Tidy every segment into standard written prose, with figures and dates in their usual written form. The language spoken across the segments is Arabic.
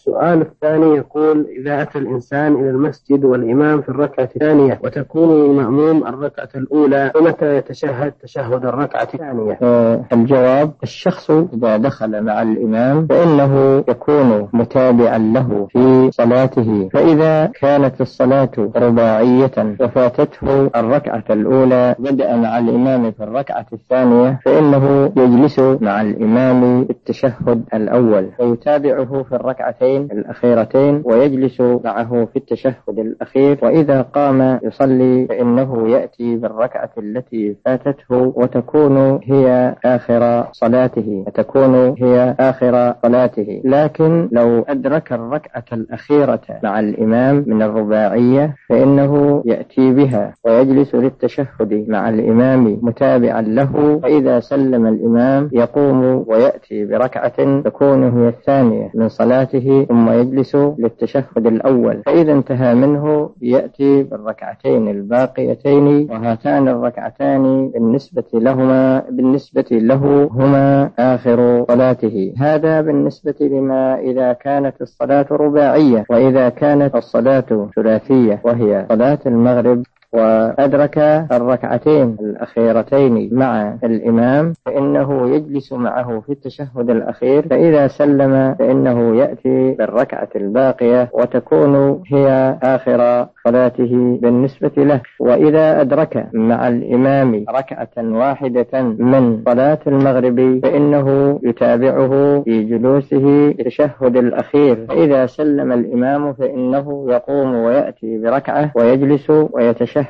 السؤال الثاني يقول: إذا أتى الإنسان إلى المسجد والإمام في الركعة الثانية وتكون المأموم الركعة الأولى، فمتى يتشهد تشهد الركعة الثانية؟ الجواب: الشخص إذا دخل مع الإمام فإنه يكون متابعا له في صلاته، فإذا كانت الصلاة رباعية وفاتته الركعة الأولى بدأ مع الإمام في الركعة الثانية، فإنه يجلس مع الإمام التشهد الأول ويتابعه في الركعتين الأخيرتين ويجلس معه في التشهد الأخير، وإذا قام يصلي فإنه يأتي بالركعة التي فاتته وتكون هي آخر صلاته. لكن لو أدرك الركعة الأخيرة مع الإمام من الرباعية فإنه يأتي بها ويجلس للتشهد مع الإمام متابعا له، فإذا سلم الإمام يقوم ويأتي بركعة تكون هي الثانية من صلاته ثم يجلس للتشهد الأول، فإذا انتهى منه يأتي بالركعتين الباقيتين، وهاتان الركعتان بالنسبة له هما آخر صلاته. هذا بالنسبة لما إذا كانت الصلاة رباعية. وإذا كانت الصلاة ثلاثية وهي صلاة المغرب وأدرك الركعتين الأخيرتين مع الإمام فإنه يجلس معه في التشهد الأخير، فإذا سلم فإنه يأتي بالركعة الباقية وتكون هي آخر صلاته بالنسبة له. وإذا أدرك مع الإمام ركعة واحدة من صلاة المغرب فإنه يتابعه في جلوسه التشهد الأخير، فإذا سلم الإمام فإنه يقوم ويأتي بركعة ويجلس ويتشهد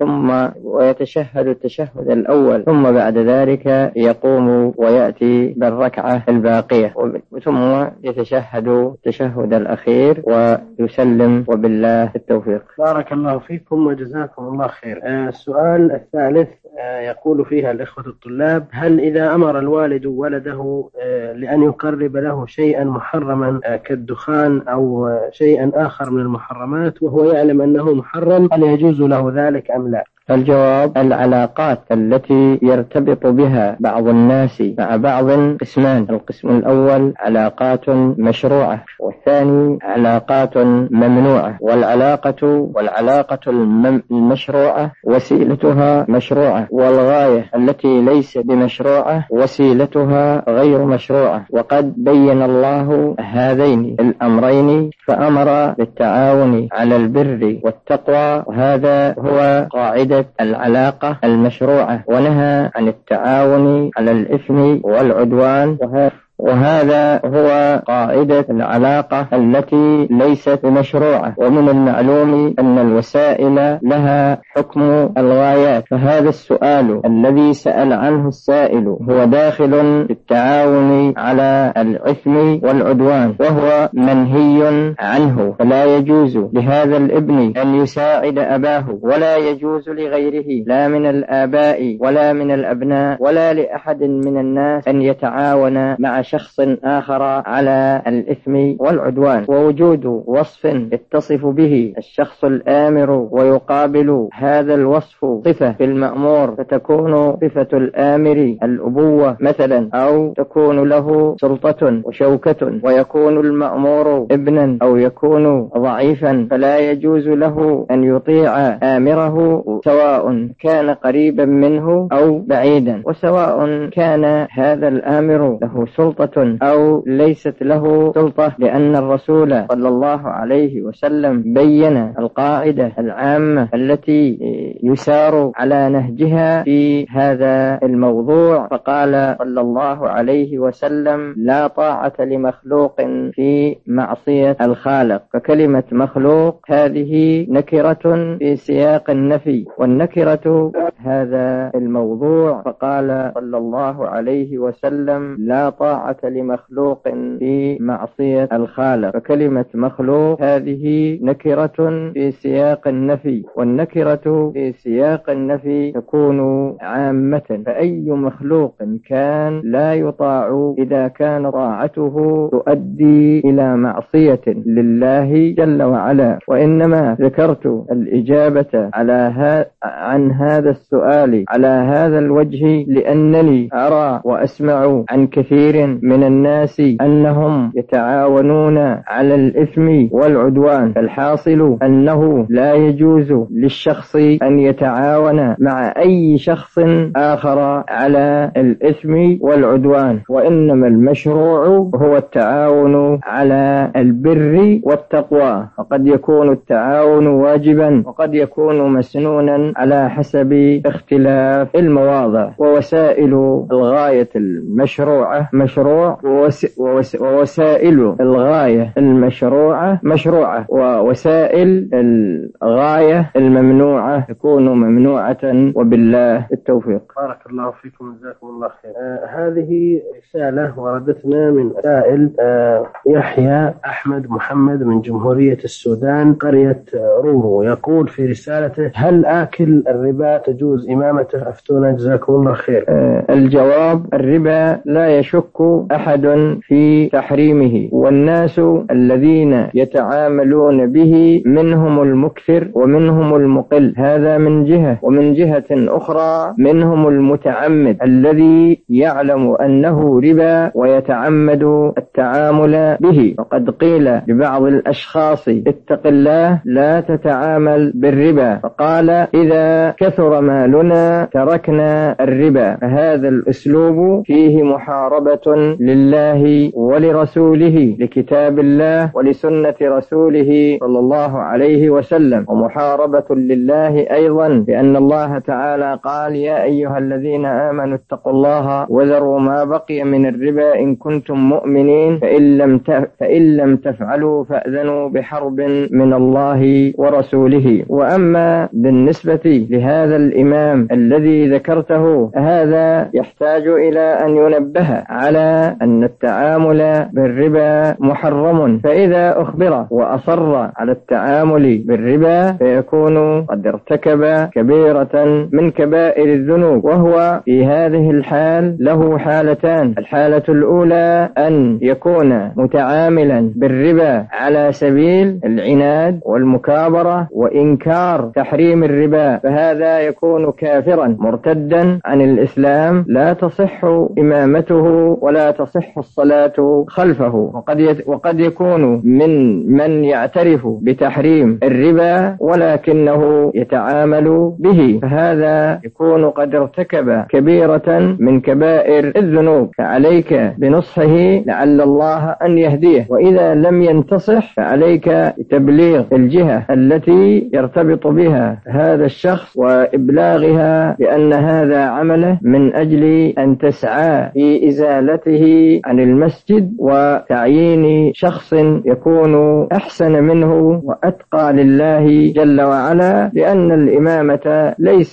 التشهد الأول، ثم بعد ذلك يقوم ويأتي بالركعة الباقية ثم يتشهد التشهد الأخير ويسلم، وبالله التوفيق. بارك الله فيكم وجزاكم الله خير. السؤال الثالث يقول فيها الإخوة الطلاب: هل إذا أمر الوالد ولده لأن يقرب له شيئا محرما كالدخان أو شيئا آخر من المحرمات وهو يعلم أنه محرم، هل يجوز له ذلك أم لا؟ الجواب: العلاقات التي يرتبط بها بعض الناس مع بعض قسمان. القسم الأول علاقات مشروعة، والثاني علاقات ممنوعة. والعلاقة المشروعة وسيلتها مشروعة، والغاية التي ليست بمشروعة وسيلتها غير مشروعة. وقد بين الله هذين الأمرين فأمر بالتعاون على البر والتقوى، وهذا هو قاعدة العلاقة المشروعة، ونهى عن التعاون على الإثم والعدوان، وهذا هو قاعدة العلاقة التي ليست مشروعة. ومن المعلوم أن الوسائل لها حكم الغايات، فهذا السؤال الذي سأل عنه السائل هو داخل في التعاون على الإثم والعدوان وهو منهي عنه، فلا يجوز لهذا الابن أن يساعد أباه، ولا يجوز لغيره لا من الآباء ولا من الأبناء ولا لأحد من الناس أن يتعاون مع شخص آخر على الإثم والعدوان. ووجود وصف يتصف به الشخص الآمر ويقابل هذا الوصف صفة في المأمور، فتكون صفة الآمر الأبوة مثلا، أو تكون له سلطة وشوكة، ويكون المأمور ابنا أو يكون ضعيفا، فلا يجوز له أن يطيع آمره سواء كان قريبا منه أو بعيدا، وسواء كان هذا الآمر له سلطة أو ليست له سلطة، لأن الرسول صلى الله عليه وسلم بين القاعدة العامة التي يسار على نهجها في هذا الموضوع، فقال صلى الله عليه وسلم: لا طاعة لمخلوق في معصية الخالق. فكلمة مخلوق هذه نكرة في سياق النفي، والنكرة هذا الموضوع، فقال صلى الله عليه وسلم: لا طاعة لمخلوق في معصية الخالق. فكلمة مخلوق هذه نكرة في سياق النفي، والنكرة في سياق النفي تكون عامة، فأي مخلوق كان لا يطاع إذا كان طاعته تؤدي إلى معصية لله جل وعلا. وإنما ذكرت الإجابة عن هذا السؤال على هذا الوجه لأنني أرى وأسمع عن كثير من الناس أنهم يتعاونون على الإثم والعدوان، فالحاصل أنه لا يجوز للشخص أن يتعاون مع أي شخص آخر على الإثم والعدوان، وإنما المشروع هو التعاون على البر والتقوى. وقد يكون التعاون واجبا وقد يكون مسنونا على حسب اختلاف المواضع. ووسائل الغاية المشروعة مشروع، ووسائل الغاية المشروعة مشروعة، ووسائل الغاية الممنوعة تكون ممنوعة، وبالله التوفيق. بارك الله فيكم، جزاكم الله خير. هذه رسالة وردتنا من سائل يحيى أحمد محمد من جمهورية السودان قرية رورو، يقول في رسالته: هل آكل الربا تجوز إمامته؟ أفتونا جزاكم الله خير. الجواب: الربا لا يشك أحد في تحريمه، والناس الذين يتعاملون به منهم المكثر ومنهم المقل، هذا من جهة، ومن جهة أخرى منهم المتعمد الذي يعلم أنه ربا ويتعمد التعامل به. وقد قيل لبعض الأشخاص: اتق الله لا تتعامل بالربا، فقال: إذا كثر مالنا تركنا الربا. فهذا الأسلوب فيه محاربة لله ولرسوله، لكتاب الله ولسنة رسوله صلى الله عليه وسلم، ومحاربة لله أيضا، لأن الله تعالى قال: يا أيها الذين آمنوا اتقوا الله وذروا ما بقي من الربا إن كنتم مؤمنين، فإن لم تفعلوا فأذنوا بحرب من الله ورسوله. وأما بالنسبة لهذا الإمام الذي ذكرته، هذا يحتاج إلى أن ينبه على أن التعامل بالربا محرم، فإذا أخبر وأصر على التعامل بالربا فيكون قد ارتكب كبيرة من كبائر الذنوب. وهو في هذه الحال له حالتان: الحالة الأولى أن يكون متعاملا بالربا على سبيل العناد والمكابرة وإنكار تحريم الربا، فهذا يكون كافرا مرتدا عن الإسلام، لا تصح إمامته ولا تصح الصلاة خلفه. وقد يكون من يعترف بتحريم الربا ولكنه يتعامل به، فهذا يكون قد ارتكب كبيرة من كبائر الذنوب، فعليك بنصحه لعل الله أن يهديه، وإذا لم ينتصح فعليك بتبليغ الجهة التي يرتبط بها هذا الشخص وإبلاغها بأن هذا عمله من أجل أن تسعى في إزالته عن المسجد وتعيين شخص يكون أحسن منه وأتقى لله جل وعلا، لأن الإمامة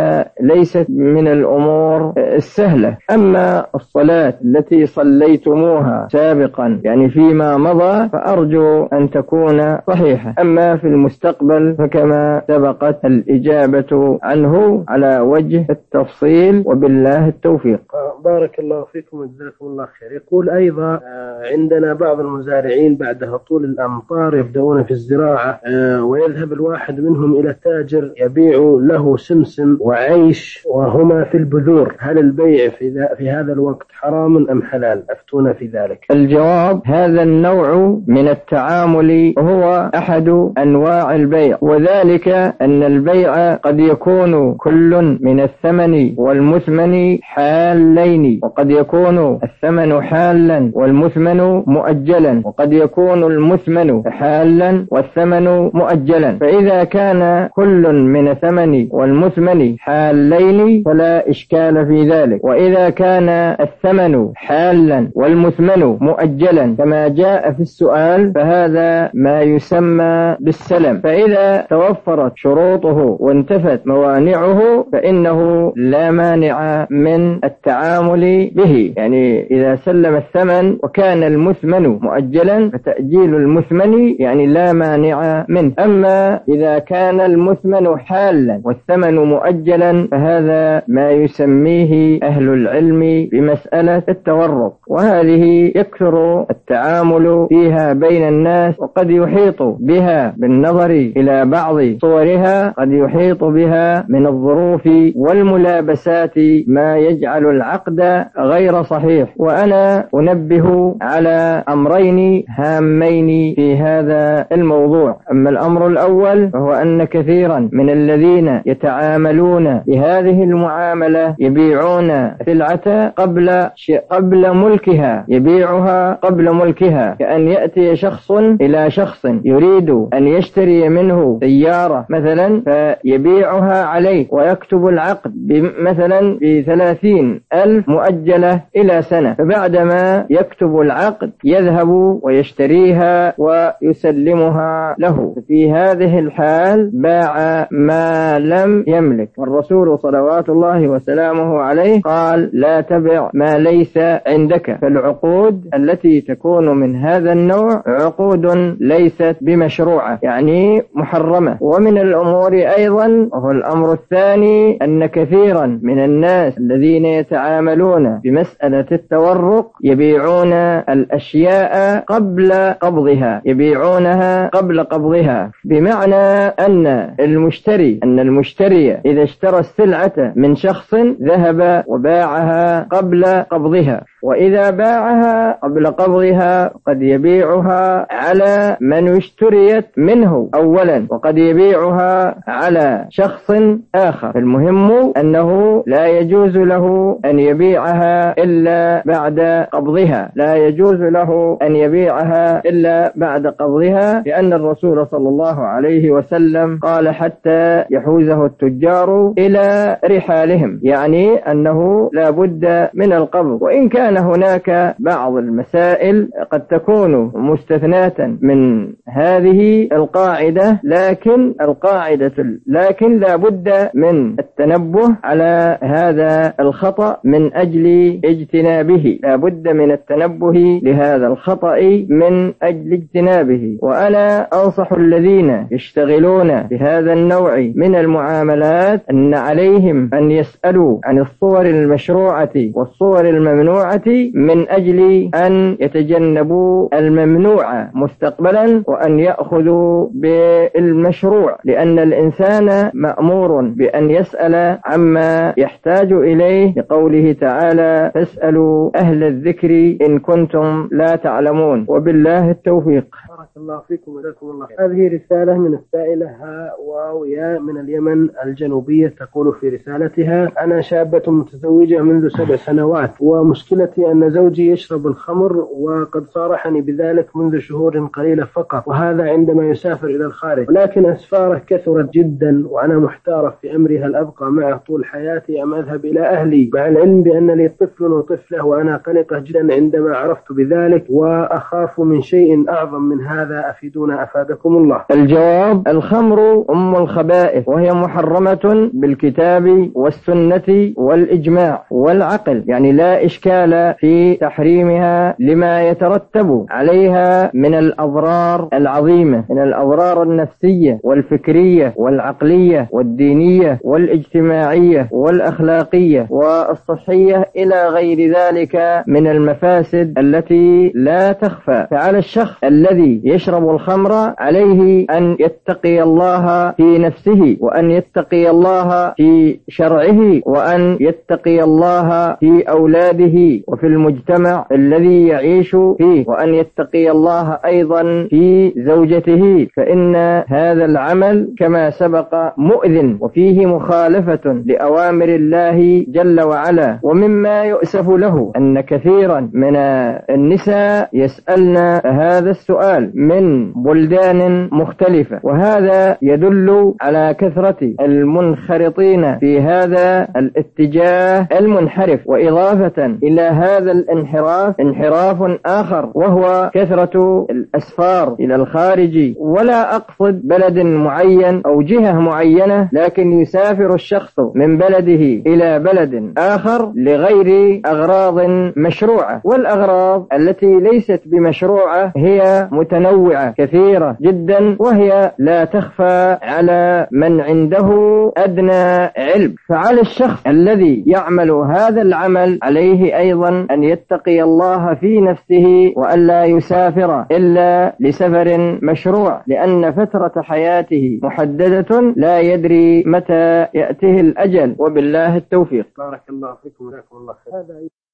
ليست من الأمور السهلة. أما الصلاة التي صليتموها سابقا يعني فيما مضى فأرجو أن تكون صحيحة، أما في المستقبل فكما سبقت الإجابة عنه على وجه التفصيل، وبالله التوفيق. بارك الله فيكم وجزاكم الله خير. يقول أيضا: عندنا بعض المزارعين بعد هطول الأمطار يبدأون في الزراعة، ويذهب الواحد منهم إلى التاجر يبيع له سمسم وعيش وهما في البذور، هل البيع في هذا الوقت حرام أم حلال؟ أفتونا في ذلك. الجواب: هذا النوع من التعامل هو أحد أنواع البيع، وذلك أن البيع قد يكون كل من الثمن والمثمن حالين، وقد يكون الثمن حالا والمثمن مؤجلا، وقد يكون المثمن حالا والثمن مؤجلا. فإذا كان كل من الثمن والمثمن حالين فلا إشكال في ذلك، وإذا كان الثمن حالا والمثمن مؤجلا كما جاء في السؤال فهذا ما يسمى بالسلم، فإذا توفرت شروطه وانتفت موانعه فإنه لا مانع من التعامل به. يعني إذا سلم الثمن وكان المثمن مؤجلا فتأجيل المثمن يعني لا مانع منه. أما إذا كان المثمن حالا والثمن مؤجلا فهذا ما يسميه أهل العلم بمسألة التورق، وهذه يكثر التعامل فيها بين الناس، وقد يحيط بها بالنظر إلى بعض صورها، قد يحيط بها من الظروف والملابسات ما يجعل العقد غير صحيح. وأنا أنبه على أمرين هامين في هذا الموضوع. أما الأمر الأول فهو أن كثيرا من الذين يتعاملون بهذه المعاملة يبيعون سلعة قبل ملكها، يبيعها قبل ملكها، كأن يأتي شخص إلى شخص يريد أن يشتري منه سيارة مثلا فيبيعها عليه ويكتب العقد مثلا ب30,000 مؤجلة إلى سنة، فبعدما يكتب العقد يذهب ويشتريها ويسلمها له. في هذه الحال باع ما لم يملك، والرسول صلوات الله وسلامه عليه قال لا تبع ما ليس عندك. فالعقود التي تكون من هذا النوع عقود ليست بمشروعة، يعني محرمة. ومن الأمور أيضا وهو الأمر الثاني أن كثيرا من الناس الذين يتعاملون بمسألة التورق يبيعون الأشياء قبل قبضها، يبيعونها قبل قبضها، بمعنى أن المشتري إذا اشترى السلعة من شخص ذهب وباعها قبل قبضها، وإذا باعها قبل قبضها قد يبيعها على من اشتريت منه أولا، وقد يبيعها على شخص آخر. المهم أنه لا يجوز له أن يبيعها إلا بعد قبضها، لا يجوز له أن يبيعها إلا بعد قبضها، لأن الرسول صلى الله عليه وسلم قال حتى يحوزه التجار إلى رحالهم، يعني أنه لا بد من القبض. وإن كان هناك بعض المسائل قد تكون مستثناة من هذه القاعدة، لكن لا بد من التنبه على هذا الخطأ من أجل اجتنابه، لا بد من التنبه لهذا الخطأ من أجل اجتنابه. وأنا أنصح الذين يشتغلون بهذا النوع من المعاملات أن عليهم أن يسألوا عن الصور المشروعة والصور الممنوعة من أجل أن يتجنبوا الممنوع مستقبلا وأن يأخذوا بالمشروع، لأن الإنسان مأمور بأن يسأل عما يحتاج إليه، لقوله تعالى فاسألوا أهل الذكر إن كنتم لا تعلمون. وبالله التوفيق. بارك الله فيكم وجزاكم الله خير. هذه رسالة من السائلة واويا من اليمن الجنوبية، تقول في رسالتها: أنا شابة متزوجة منذ 7 سنوات، ومشكلتي أن زوجي يشرب الخمر، وقد صارحني بذلك منذ شهور قليلة فقط، وهذا عندما يسافر إلى الخارج، ولكن أسفاره كثرت جدا، وأنا محتارة في أمري، هل أبقى معه طول حياتي أم أذهب إلى أهلي، مع العلم بأن لي طفل وطفلة، وأنا قلقة جدا عندما عرفت بذلك، وأخاف من شيء أعظم من هذا، أفيدونا أفادكم الله. الجواب: الخمر أم الخبائث، وهي محرمة بالكتاب والسنة والإجماع والعقل، يعني لا إشكال في تحريمها لما يترتب عليها من الأضرار العظيمة، من الأضرار النفسية والفكرية والعقلية والدينية والاجتماعية والأخلاقية والصحية إلى غير ذلك من المفاسد التي لا تخفى. فعلى الشخص الذي يشرب الخمر عليه أن يتقي الله في نفسه، وأن يتقي الله في شرعه، وأن يتقي الله في أولاده وفي المجتمع الذي يعيش فيه، وأن يتقي الله أيضا في زوجته، فإن هذا العمل كما سبق مؤذن وفيه مخالفة لأوامر الله جل وعلا. ومما يؤسف له أن كثيرا من النساء يسألن هذا السؤال من بلدان مختلفة، وهذا يدل على كثرة المنخرطين في هذا الاتجاه المنحرف. وإضافة إلى هذا الانحراف انحراف آخر، وهو كثرة الأسفار إلى الخارج، ولا أقصد بلد معين أو جهة معينة، لكن يسافر الشخص من بلده إلى بلد آخر لغير أغراض مشروعة، والأغراض التي ليست بمشروعة هي متنوعة كثيرة جدا، وهي لا تخفى على من عنده أدنى علم. فعلى الشخص الذي يعمل هذا العمل عليه أيضا أن يتقي الله في نفسه، وأن لا يسافر إلا لسفر مشروع، لأن فترة حياته محددة، لا يدري متى يأتيه الأجل. وبالله التوفيق. بارك الله فيكم وجزاكم الله خير.